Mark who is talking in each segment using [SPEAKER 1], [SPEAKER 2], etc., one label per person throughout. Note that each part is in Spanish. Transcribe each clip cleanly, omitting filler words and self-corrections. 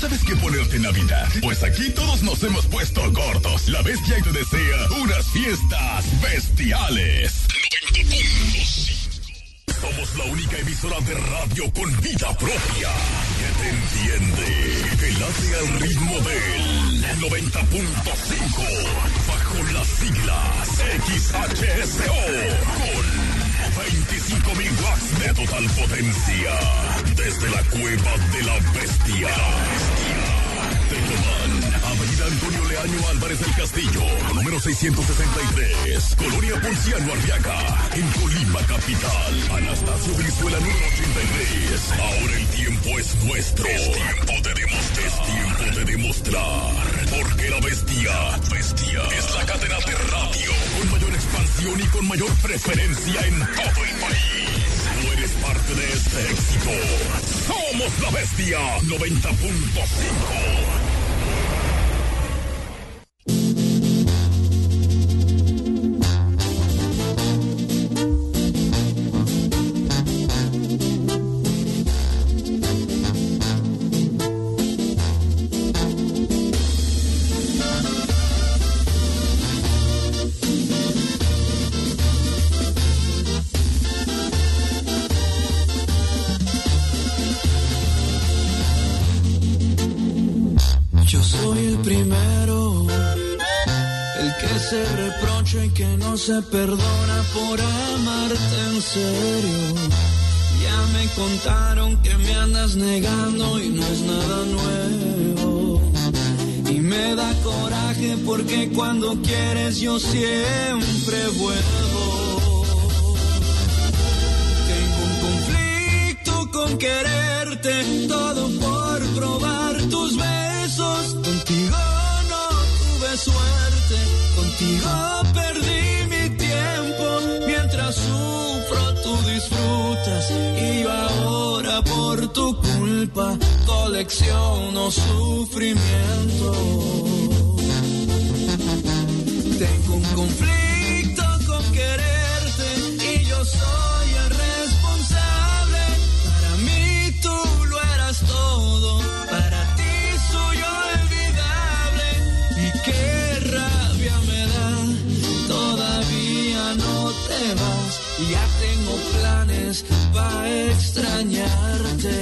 [SPEAKER 1] sabes qué ponerte en Navidad? Pues aquí todos nos hemos puesto gordos. La Bestia te desea unas fiestas bestiales. 90.5. Somos la única emisora de radio con vida propia que te entiende, que late al ritmo del 90.5 bajo las siglas XHSO con 25.000 watts de total potencia desde la cueva de la bestia. Tecomán, Avenida Antonio Leaño Álvarez del Castillo, número 663, Colonia Ponciano Arriaga, en Colima capital. Anastasio Brizuela número 83. Ahora el tiempo es nuestro. Es tiempo de demostrar. Porque la bestia es la cadena de radio con mayor expansión y con mayor preferencia en todo el país. Tú eres parte de este éxito. Somos la Bestia 90.5.
[SPEAKER 2] Y que no se perdona por amarte en serio. Ya me contaron que me andas negando y no es nada nuevo. Y me da coraje porque cuando quieres yo siempre vuelvo. Tengo un conflicto con quererte, todo por probar tus besos. Contigo no tuve suerte, contigo perdí mi tiempo, mientras sufro tú disfrutas y yo ahora por tu culpa colecciono sufrimiento. Tengo un conflicto con quererte y yo soy el responsable. Para mí tú lo eras todo, para ti soy olvidable. Y qué rabia me da, todavía no te vas y ya tengo planes para extrañarte.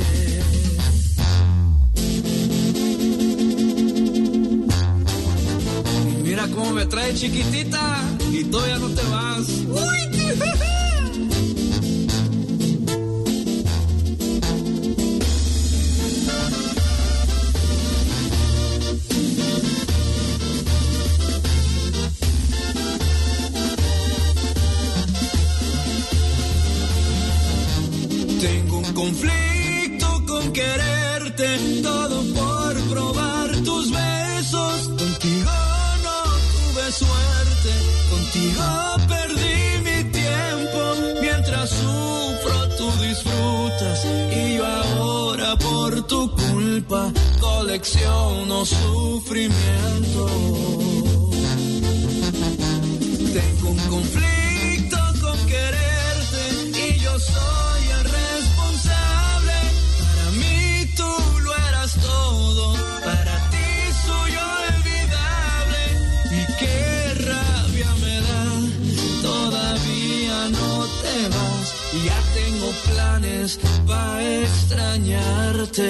[SPEAKER 2] Y mira cómo me trae chiquitita y todavía no te vas. ¡Uy! Tengo un conflicto con quererte, todo por probar tus besos. Contigo no tuve suerte, contigo perdí mi tiempo, mientras sufro tú disfrutas y yo ahora por tu culpa colecciono sufrimiento. Tengo un conflicto con quererte y yo soy el responsable. Para mí tú lo eras todo, para ti soy olvidable. Y qué rabia me da, todavía no te vas y ya tengo planes para extrañarte.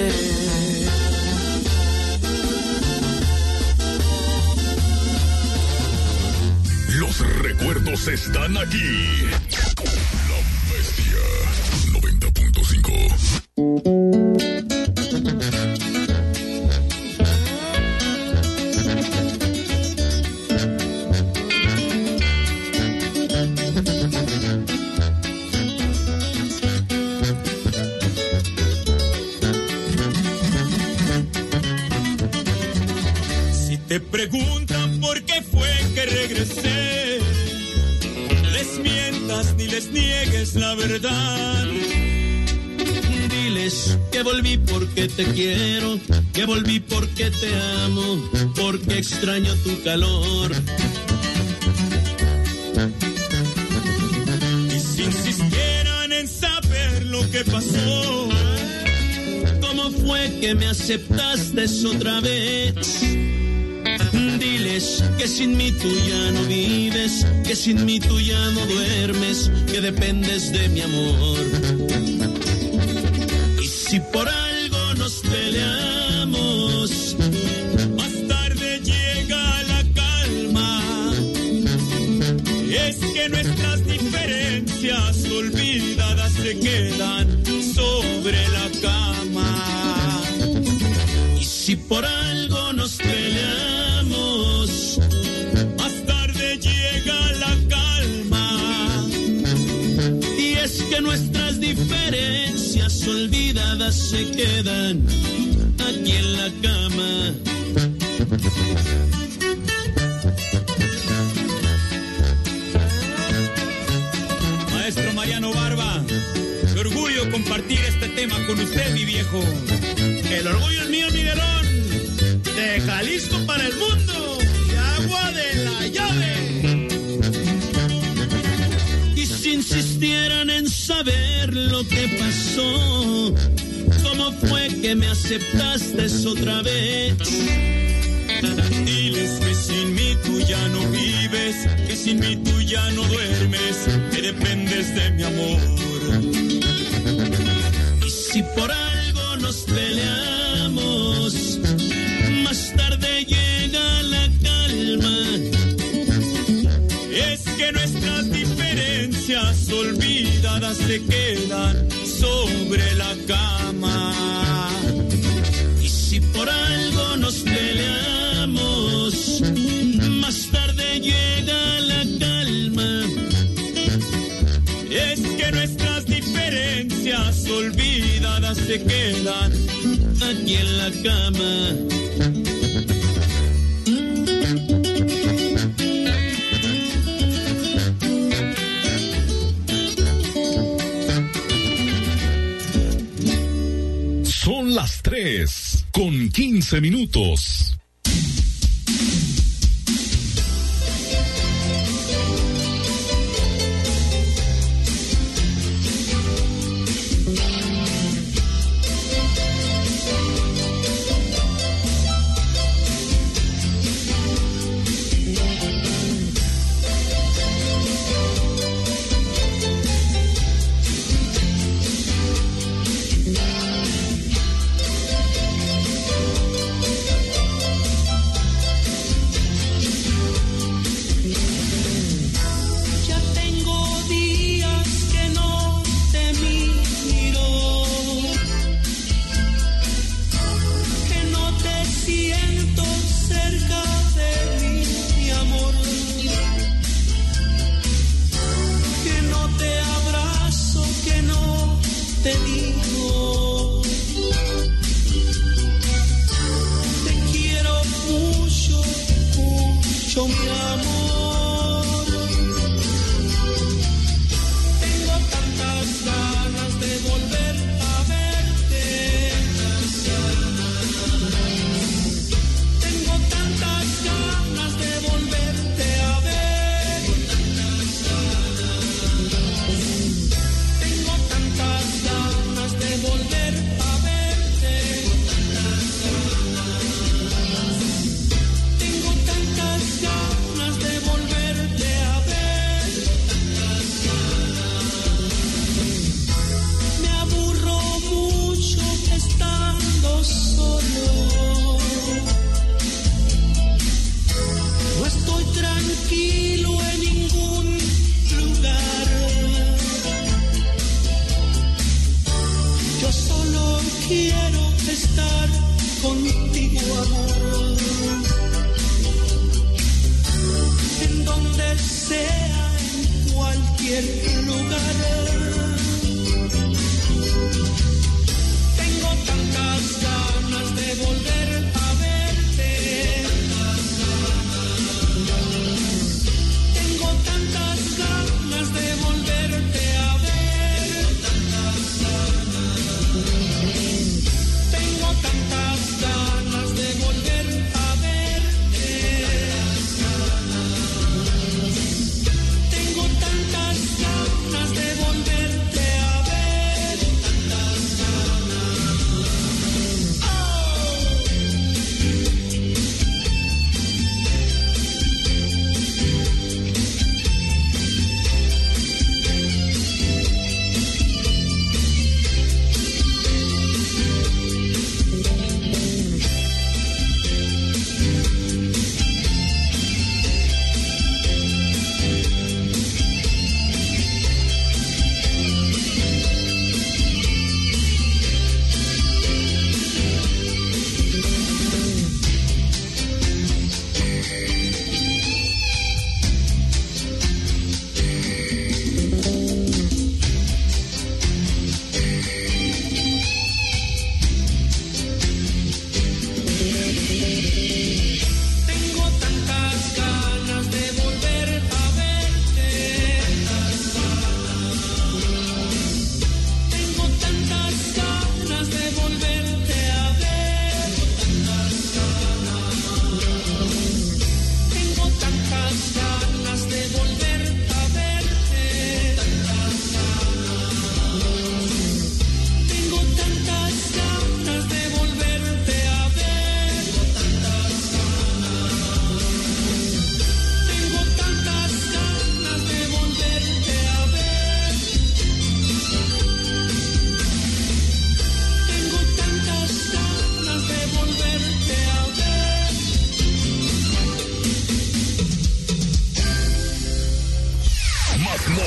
[SPEAKER 1] Los recuerdos están aquí. La Bestia 90.5.
[SPEAKER 3] Si te preguntan por qué fue que regresé, les mientas ni les niegues la verdad. Diles que volví porque te quiero, que volví porque te amo, porque extraño tu calor. Y si insistieran en saber lo que pasó, como
[SPEAKER 2] ¿Cómo fue que me aceptaste otra vez? Diles que sin mí tú ya no vives, que sin mí tú ya no duermes, que dependes de mi amor. Y si por algo nos peleamos, más tarde llega la calma. Es que nuestras diferencias olvidadas se quedan sobre la cama. Y si por algo nos peleamos, más tarde llega la calma. Y es que nuestras diferencias olvidadas se quedan aquí en la cama. Maestro Mariano Barba, qué orgullo compartir este tema con usted, mi viejo. El orgullo es mío, Miguelón, de Jalisco para el mundo, y agua de la llave. Y si insistieran en saber lo que pasó, ¿cómo fue que me aceptaste otra vez? Diles que sin mí tú ya no vives, que sin mí tú ya no duermes, que dependes de mi amor. Y si por algo nos peleamos, más tarde llega la calma. Es que nuestras diferencias olvidadas se quedan sobre la cama. Y si por algo nos peleamos, más tarde llega la calma. Es que nuestras diferencias olvidadas se quedan aquí en la cama.
[SPEAKER 1] Son las 3:15.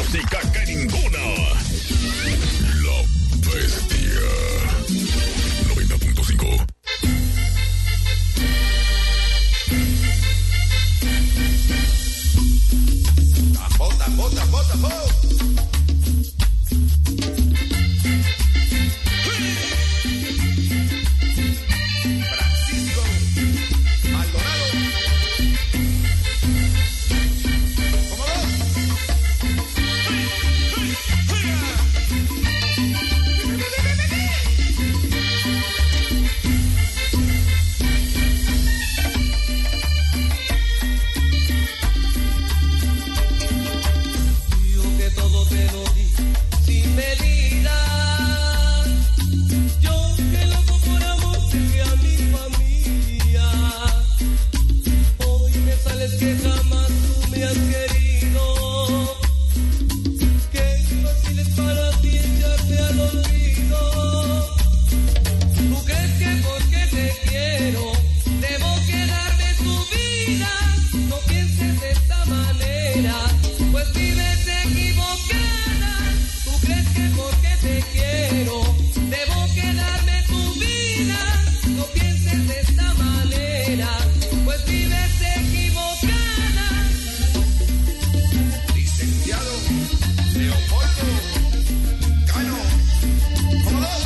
[SPEAKER 1] música que ninguna. La Bestia 90.5.
[SPEAKER 4] Bota, bota, bota, bota. Francisco Maldonado. ¿Cómo va?
[SPEAKER 2] Yo que todo te lo di sin medida. Yo que loco por amor serví a mi familia. Hoy me sales que jamás tú me has querido. Qué fácil es para ti echarte al olvido. ¿Tú crees que porque te quiero debo quedarme tu vida? No pienses de esta manera, pues vives equivocada. ¿Tú crees que porque te quiero debo quedarme tu vida? No pienses de esta manera, pues vives equivocada.
[SPEAKER 4] Licenciado Leopoldo Cano. ¿Cómo va?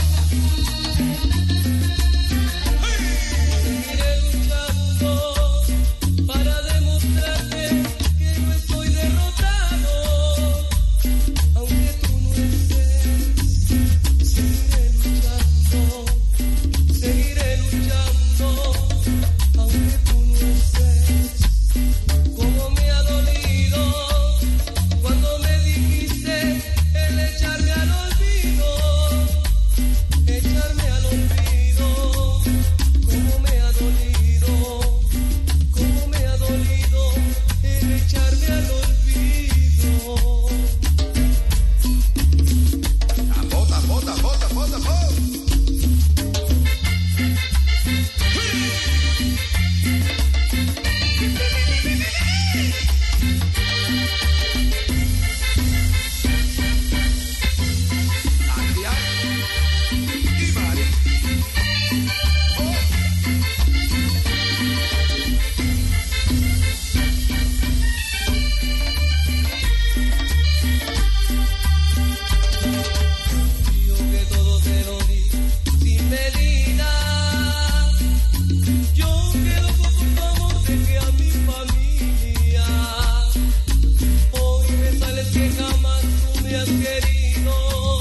[SPEAKER 2] Seguiré luchando para demostrarte que no estoy derrotado, aunque tú no estés. Seguiré luchando, aunque tú no estés. Como me ha dolido cuando me dijiste el echarme al olvido, echarme al olvido. Como me ha dolido el echarme al olvido.
[SPEAKER 4] Bota, bota, bota, bota, bota. Adrián y Mari. Oh.
[SPEAKER 2] Yo que todo te lo di sin medida. Yo que loco por tu amor dejé a mi familia. Hoy me sales que jamás tú me has querido.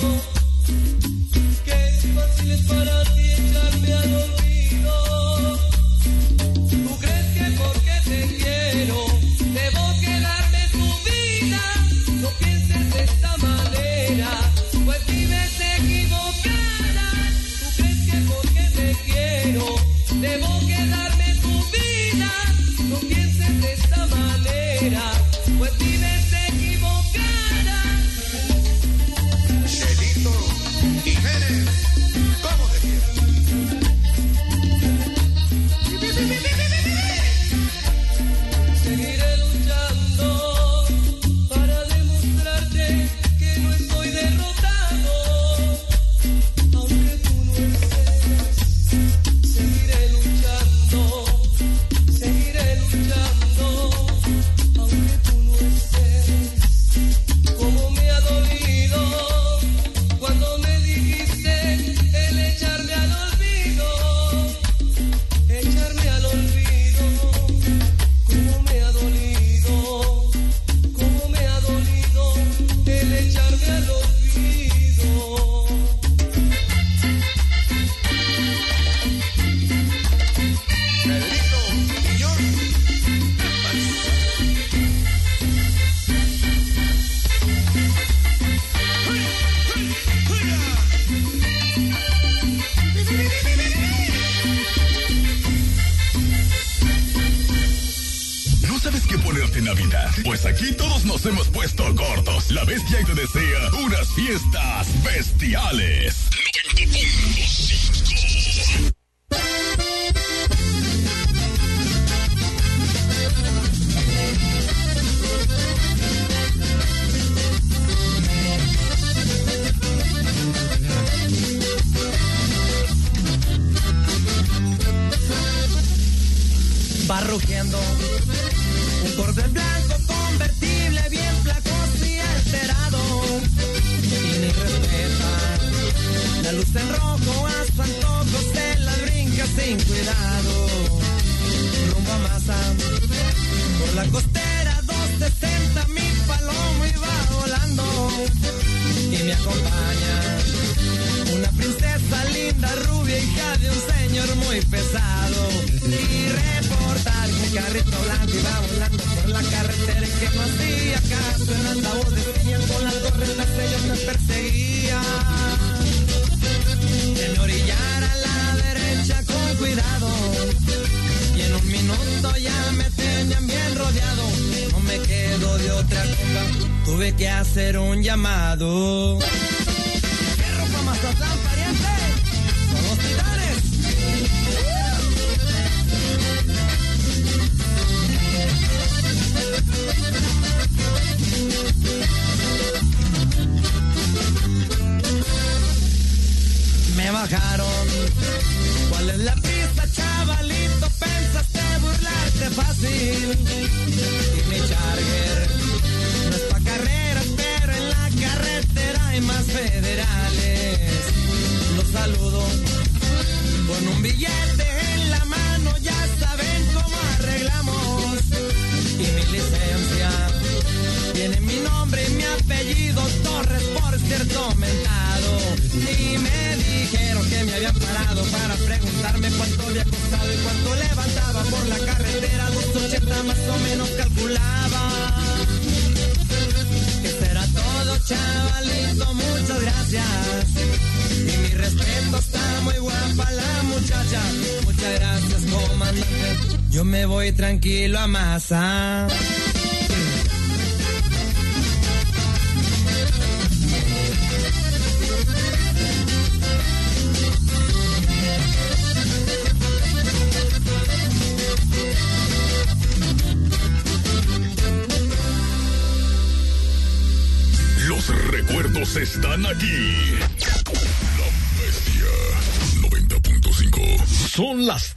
[SPEAKER 2] Qué fácil es para ti echarme al olvido. ¿Tú crees que porque te quiero debo quedarme tu vida? No pienses de esta manera, pues vives equivocada. ¿Tú crees que porque te quiero debo quedarme tu vida? No pienses de esta manera, pues vives equivocada.
[SPEAKER 4] Chelito Jiménez. ¿Cómo te quiero?
[SPEAKER 2] Seguiré luchando para demostrarte que no estoy derrotado, aunque tú no estés. Seguiré luchando, aunque tú no estés. Como me ha dolido cuando me dijiste el echarme al olvido, echarme al olvido. Como me ha dolido el echarme al olvido.
[SPEAKER 4] Pedrito Piñón.
[SPEAKER 1] ¿No sabes qué ponerte en Navidad? Pues aquí todos nos hemos puesto gordos. La Bestia te desea unas fiestas bestiales. 90.5.
[SPEAKER 5] va rugiendo un Corvette blanco convertible bien flacoso y alterado, y ni respeta la luz en rojo a su antojo, se la brinca sin cuidado, rumbo a Maza, por la costera 260 mi palomo iba volando, y me acompaña una princesa linda, rubia, hija de un señor muy pesado, y reportar que un carrito blanco iba volando por la carretera y que no hacía caso, en altavoz decían con las torretas ellos me perseguían, que me orillara a la derecha con cuidado, y en un minuto ya me tenían bien rodeado, no me quedo de otra comba, tuve que hacer un llamado. ¡Fierro pa' Mazatlán, pariente! ¡Son los titanes! Me bajaron. ¿Cuál es la pista, chavalito? Pensaste burlarte fácil. Y mi Charger no es pa' carreras, pero en la carretera hay más federales. Los saludo con un billete en la mano, ya saben cómo arreglamos. Y mi licencia tiene mi nombre y mi apellido, Torres, por cierto, mentado. Y me dijeron que me habían parado para preguntarme cuánto había costado y cuánto levantaba por la carretera, 280 más o menos calculaba. Que será todo, chavalito, muchas gracias. Y mi respeto, está muy guapa la muchacha. Muchas gracias, comandante. Yo me voy tranquilo a Maza.
[SPEAKER 1] Los recuerdos están aquí. La Bestia 90.5. Son las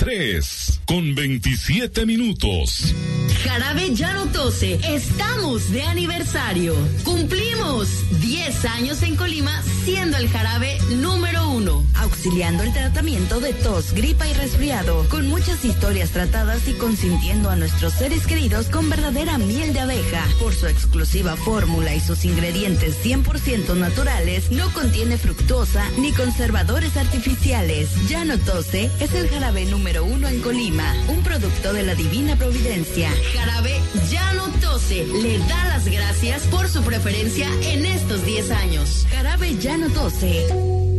[SPEAKER 1] 3:27.
[SPEAKER 6] Jarabe Ya No Tose, estamos de aniversario. Cumplimos 10 años en Colima siendo el jarabe número 1, auxiliando el tratamiento de tos, gripa y resfriado, con muchas historias tratadas y consintiendo a nuestros seres queridos con verdadera miel de abeja. Por su exclusiva fórmula y sus ingredientes 100% naturales, no contiene fructosa ni conservadores artificiales. Ya No Tose es el jarabe número 1 en Colima, un producto de la Divina Providencia. Jarabe Ya No Tose le da las gracias por su preferencia en estos 10 años. Jarabe Ya No Tose.